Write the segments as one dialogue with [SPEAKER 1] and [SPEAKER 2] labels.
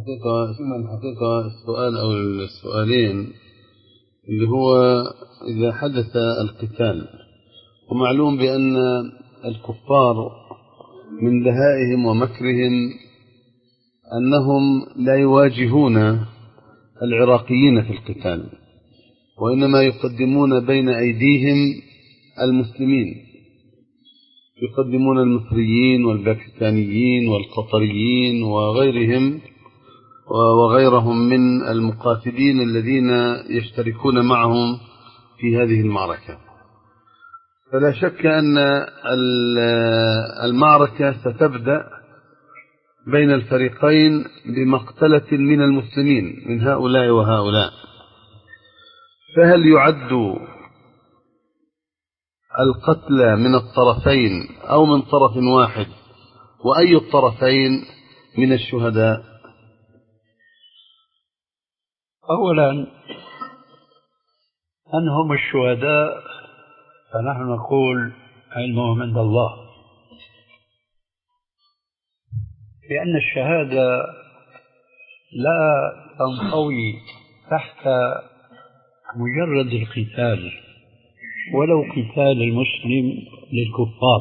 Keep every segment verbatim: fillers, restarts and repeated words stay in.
[SPEAKER 1] الحقيقة الحقيقة السؤال أو السؤالين اللي هو إذا حدث القتال، ومعلوم بأن الكفار من دهائهم ومكرهم أنهم لا يواجهون العراقيين في القتال، وإنما يقدمون بين أيديهم المسلمين، يقدمون المصريين والباكستانيين والقطريين وغيرهم وغيرهم من المقاتلين الذين يشتركون معهم في هذه المعركة. فلا شك أن المعركة ستبدأ بين الفريقين بمقتلة من المسلمين من هؤلاء وهؤلاء. فهل يعد القتلى من الطرفين أو من طرف واحد؟ وأي الطرفين من الشهداء؟
[SPEAKER 2] أولا، من هم الشهداء؟ فنحن نقول علمهم عند الله، لأن الشهادة لا تنطوي تحت مجرد القتال، ولو قتال المسلم للكفار،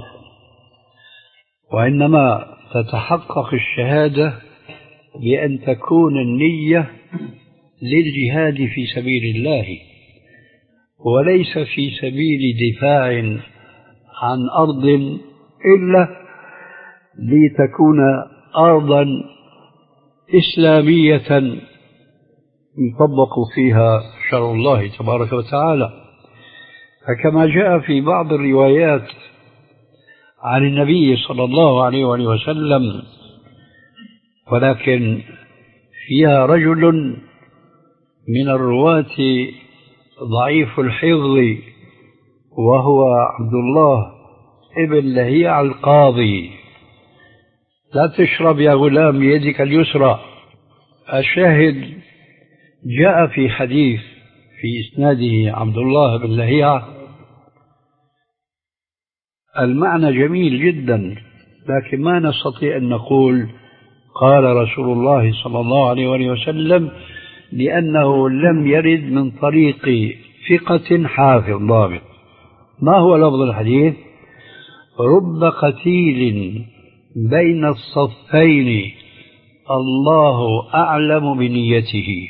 [SPEAKER 2] وإنما تتحقق الشهادة بأن تكون النية للجهاد في سبيل الله، وليس في سبيل دفاع عن أرض إلا لتكون أرضا إسلامية يطبق فيها شرع الله تبارك وتعالى. فكما جاء في بعض الروايات عن النبي صلى الله عليه وسلم، ولكن فيها رجل من الرواة ضعيف الحفظ، وهو عبد الله ابن لهيع القاضي: لا تشرب يا غلام بيدك اليسرى. الشاهد جاء في حديث في إسناده عبد الله بن لهيع المعنى جميل جدا، لكن ما نستطيع أن نقول قال رسول الله صلى الله عليه وسلم، لأنه لم يرد من طريق ثقة حافظ ضابط. ما هو لفظ الحديث؟ رب قتيل بين الصفين الله أعلم بنيته.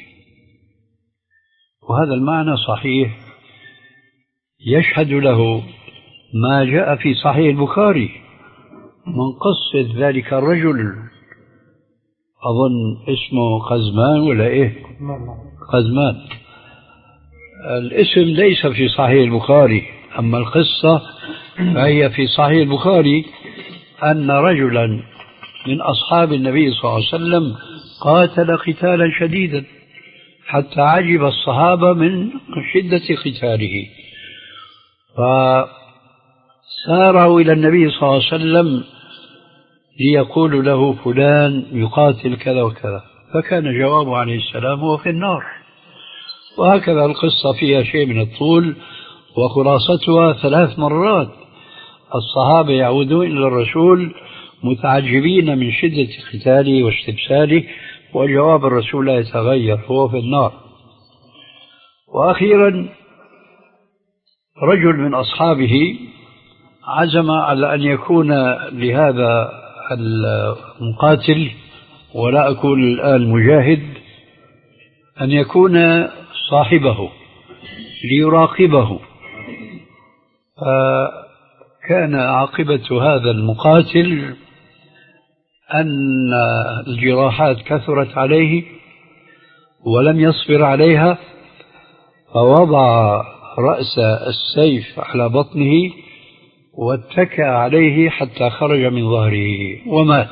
[SPEAKER 2] وهذا المعنى صحيح، يشهد له ما جاء في صحيح البخاري من قصة ذلك الرجل، أظن اسمه قزمان ولا إيه؟ قزمان. الاسم ليس في صحيح البخاري، أما القصة فهي في صحيح البخاري، أن رجلا من أصحاب النبي صلى الله عليه وسلم قاتل قتالا شديدا حتى عجب الصحابة من شدة قتاله، فسارعوا إلى النبي صلى الله عليه وسلم ليقول له فلان يقاتل كذا وكذا، فكان جوابه عليه السلام هو في النار. وهكذا القصة فيها شيء من الطول، وخلاصتها ثلاث مرات الصحابة يعودون إلى الرسول متعجبين من شدة قتاله واستبساله، وجواب الرسول لا يتغير، هو في النار. وأخيرا رجل من أصحابه عزم على أن يكون لهذا المقاتل، ولا أقول الآن مجاهد، أن يكون صاحبه ليراقبه. فكان عاقبة هذا المقاتل أن الجراحات كثرت عليه ولم يصبر عليها، فوضع رأس السيف على بطنه واتكى عليه حتى خرج من ظهره ومات.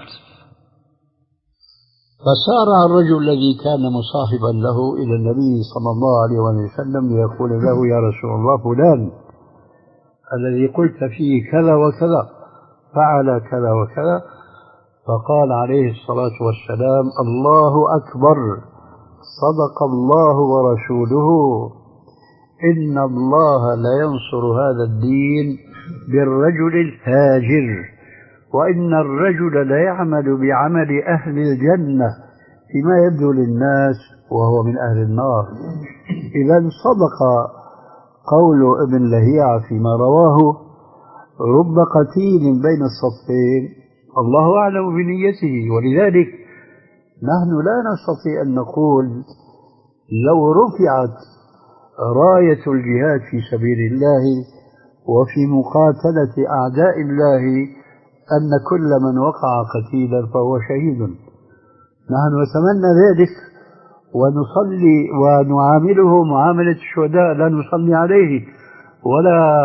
[SPEAKER 2] فسارع الرجل الذي كان مصاحبا له إلى النبي صلى الله عليه وسلم ليقول له: يا رسول الله، فلان الذي قلت فيه كذا وكذا فعل كذا وكذا. فقال عليه الصلاة والسلام: الله أكبر، صدق الله ورسوله، إن الله لا ينصر هذا الدين بالرجل الفاجر، وإن الرجل لا يعمل بعمل أهل الجنة فيما يبدو للناس وهو من أهل النار. إذا صدق قول ابن لهيعة فيما رواه: رب قتيل بين الصفين الله أعلم بنيته. ولذلك نحن لا نستطيع أن نقول لو رفعت راية الجهاد في سبيل الله وفي مقاتلة أعداء الله أن كل من وقع قتيلا فهو شهيد. نحن نتمنى ذلك ونصلي ونعامله معاملة الشهداء، لا نصلي عليه ولا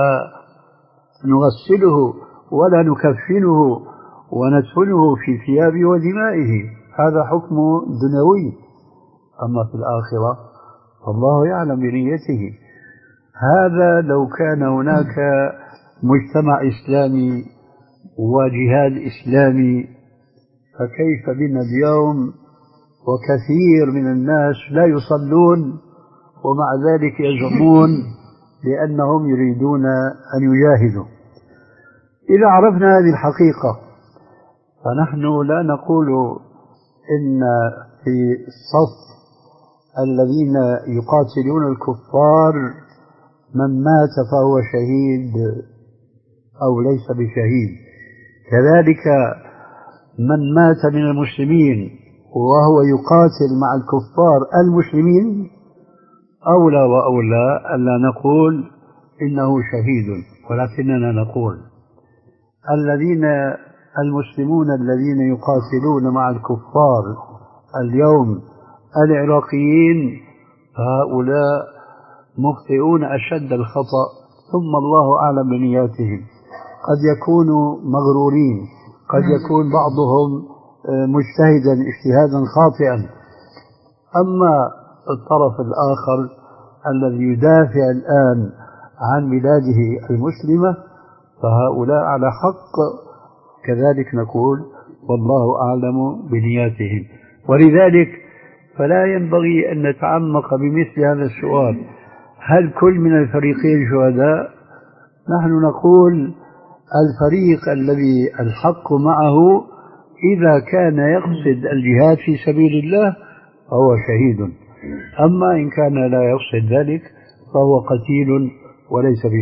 [SPEAKER 2] نغسله ولا نكفنه وندفنه في ثياب ودمائه، هذا حكم دنيوي. أما في الآخرة فالله يعلم بنيته. هذا لو كان هناك مجتمع إسلامي وجهاد إسلامي، فكيف بنا اليوم وكثير من الناس لا يصلون ومع ذلك يزعمون بأنهم يريدون أن يجاهدوا. إذا عرفنا هذه الحقيقة فنحن لا نقول إن في صف الذين يقاتلون الكفار من مات فهو شهيد أو ليس بشهيد. كذلك من مات من المسلمين وهو يقاتل مع الكفار المسلمين أولى وأولى ألا نقول إنه شهيد، ولكننا نقول الذين المسلمون الذين يقاتلون مع الكفار اليوم العراقيين هؤلاء مخطئون أشد الخطأ، ثم الله أعلم بنياتهم. قد يكونوا مغرورين، قد يكون بعضهم مجتهدا اجتهادا خاطئا. أما الطرف الآخر الذي يدافع الآن عن بلاده المسلمة فهؤلاء على حق، كذلك نقول والله أعلم بنياتهم. ولذلك فلا ينبغي أن نتعمق بمثل هذا السؤال: هل كل من الفريقين شهداء؟ نحن نقول الفريق الذي الحق معه إذا كان يقصد الجهاد في سبيل الله فهو شهيد، أما إن كان لا يقصد ذلك فهو قتيل وليس بشهيد.